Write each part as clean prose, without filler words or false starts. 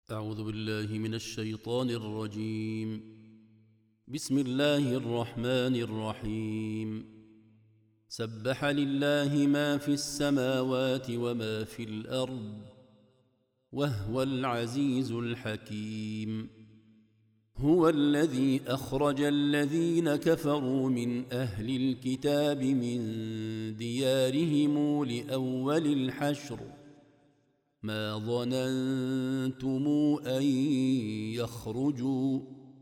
أعوذ بالله من الشيطان الرجيم. بسم الله الرحمن الرحيم. سبح لله ما في السماوات وما في الأرض وهو العزيز الحكيم. هو الذي أخرج الذين كفروا من أهل الكتاب من ديارهم لأول الحشر ما ظننتم أن يخرجوا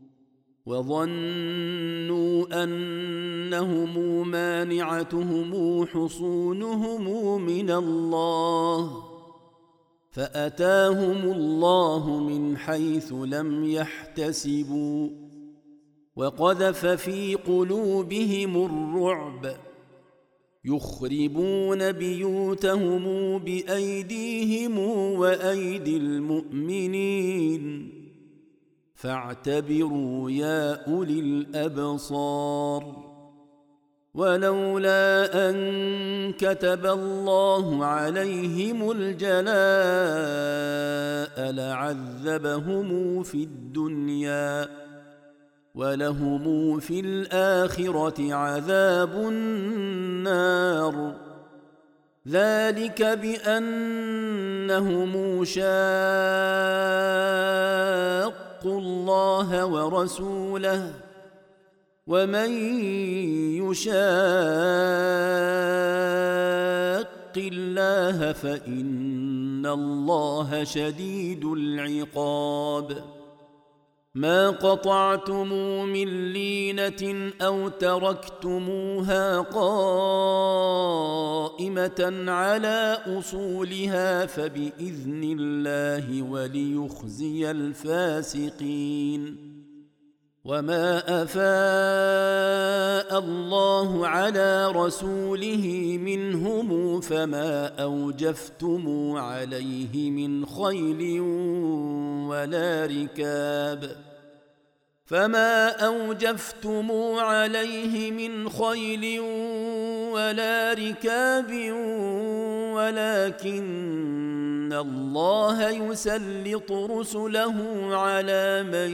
وظنوا أنهم مانعتهم حصونهم من الله فأتاهم الله من حيث لم يحتسبوا وقذف في قلوبهم الرعب يخربون بيوتهم بأيديهم وأيدي المؤمنين فاعتبروا يا أولي الأبصار. ولولا أن كتب الله عليهم الجلاء لعذبهم في الدنيا ولهم في الآخرة عذاب النار ذلك بأنهم شاقوا الله ورسوله ومن يشاق الله فإن الله شديد العقاب. ما قطعتم من لينة أو تركتموها قائمة على أصولها فبإذن الله وليخزي الفاسقين. وما أفاء الله على رسوله منهم فما أوجفتم عليه من خيل ولا ركاب ولكن الله يسلط رسله على من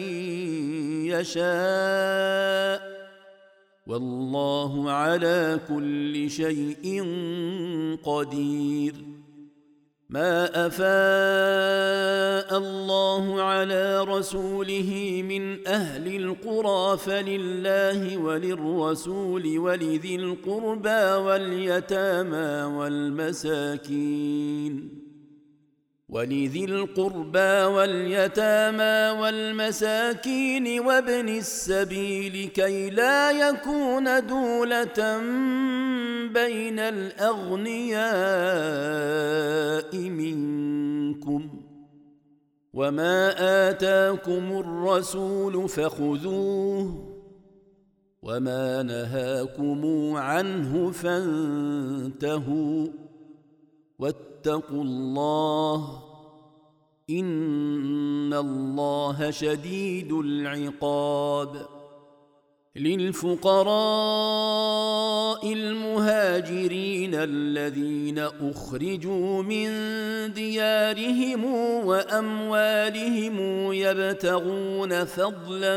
يشاء والله على كل شيء قدير. ما أفاء الله على رسوله من أهل القرى فلله وللرسول ولذي القربى واليتامى والمساكين وابن السبيل كي لا يكون دولة بين الأغنياء منكم وما آتاكم الرسول فخذوه وما نهاكم عنه فانتهوا واتقوا الله إن الله شديد العقاب. للفقراء المهاجرين الذين أخرجوا من ديارهم وأموالهم يبتغون فضلا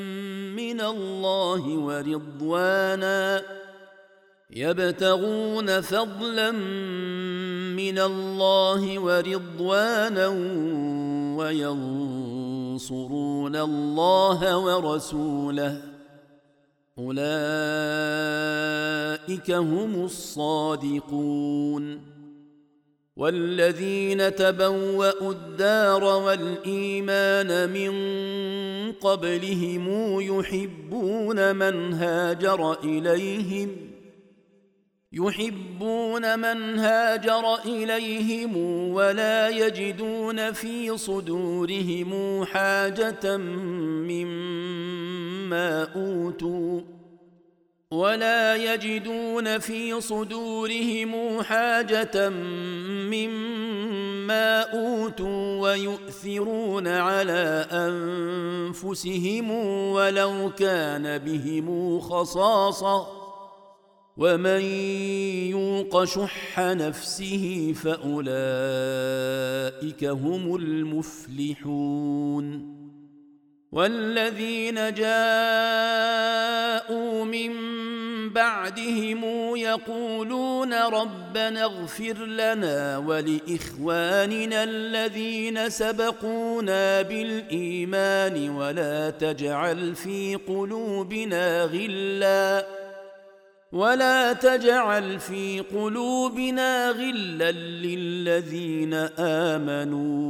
من الله ورضوانا وينصرون الله ورسوله أولئك هم الصادقون. والذين تبوأوا الدار والإيمان من قبلهم يحبون من هاجر إليهم ولا يجدون في صدورهم حاجة مما أوتوا ويؤثرون على أنفسهم ولو كان بهم خصاصة ومن يوق شح نفسه فأولئك هم المفلحون والذين جاءوا من بعدهم يقولون ربنا اغفر لنا ولإخواننا الذين سبقونا بالإيمان ولا تجعل في قلوبنا غلا للذين آمنوا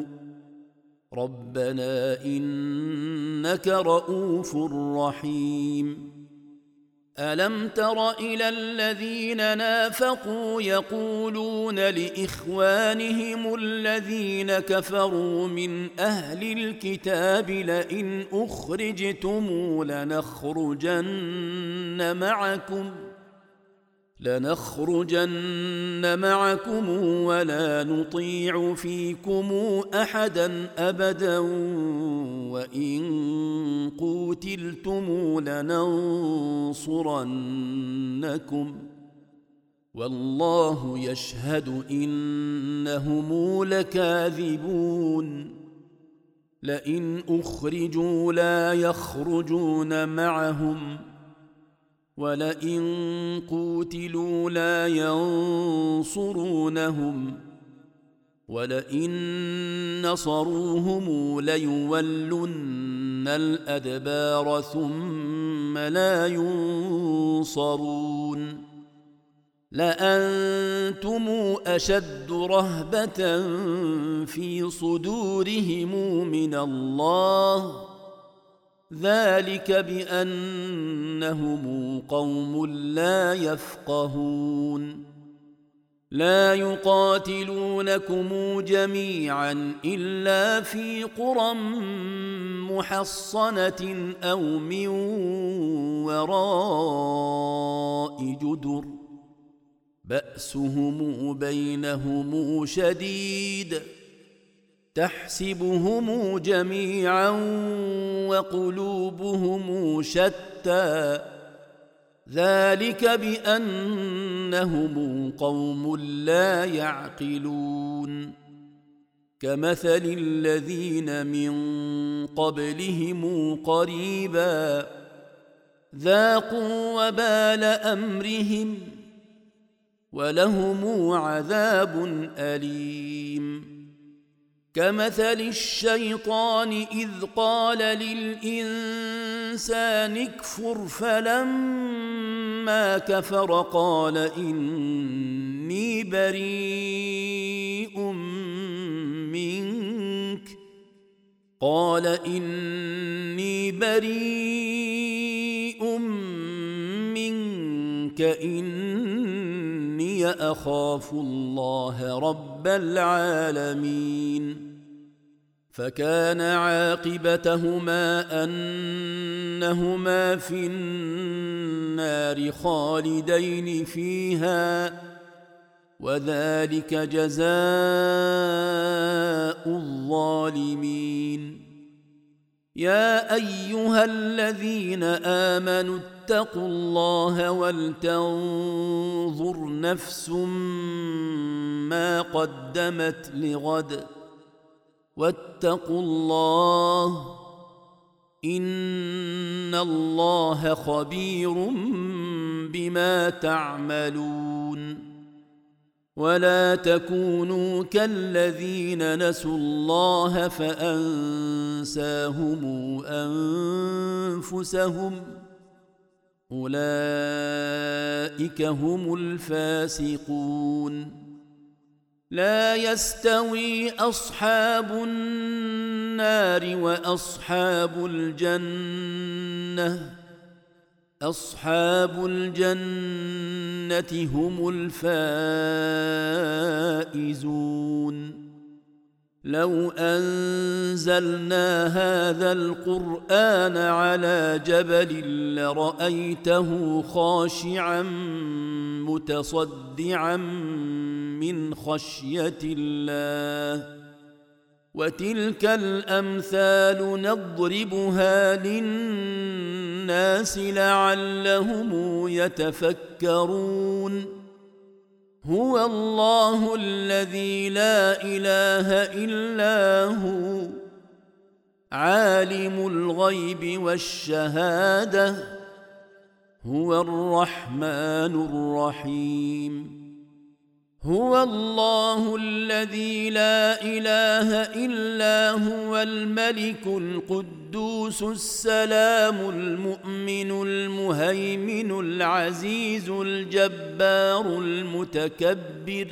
ربنا إنك رؤوف رحيم ألم تر إلى الذين نافقوا يقولون لإخوانهم الذين كفروا من أهل الكتاب لئن أخرجتم لنخرجن معكم ولا نطيع فيكم أحدا أبدا وإن قوتلتم لننصرنكم والله يشهد إنهم لكاذبون لئن أخرجوا لا يخرجون معهم ولئن قوتلوا لا ينصرونهم ولئن نصروهم ليولن الأدبار ثم لا ينصرون لأنتم أشد رهبة في صدورهم من الله ذلك بأنهم قوم لا يفقهون لا يقاتلونكم جميعا إلا في قرى محصنة أو من وراء جدر بأسهم بينهم شديد تحسبهم جميعا وقلوبهم شتى ذلك بأنهم قوم لا يعقلون كمثل الذين من قبلهم قريبا ذاقوا وبال أمرهم ولهم عذاب أليم كمثل الشيطان إذ قال للإنسان اكفر فلما كفر قال إني بريء منك إني أخاف الله رب العالمين فكان عاقبتهما أنهما في النار خالدين فيها وذلك جزاء الظالمين يا أيها الذين آمنوا اتقوا الله ولتنظر نفس ما قدمت لغد واتقوا الله إن الله خبير بما تعملون ولا تكونوا كالذين نسوا الله فأنساهم أنفسهم أولئك هم الفاسقون لا يستوي أصحاب النار وأصحاب الجنة أصحاب الجنة هم الفائزون لو أنزلنا هذا القرآن على جبل لرأيته خاشعا متصدعا من خشية الله وتلك الأمثال نضربها للناس لعلهم يتفكرون هو الله الذي لا إله إلا هو عالم الغيب والشهادة هو الرحمن الرحيم هو الله الذي لا إله إلا هو الملك القدوس السلام المؤمن المهيمن العزيز الجبار المتكبر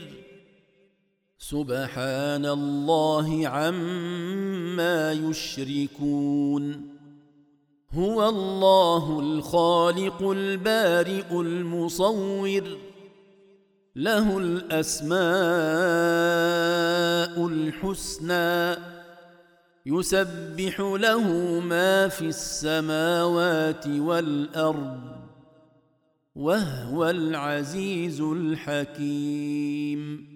سبحان الله عما يشركون هو الله الخالق البارئ المصور له الأسماء الحسنى يسبح له ما في السماوات والأرض وهو العزيز الحكيم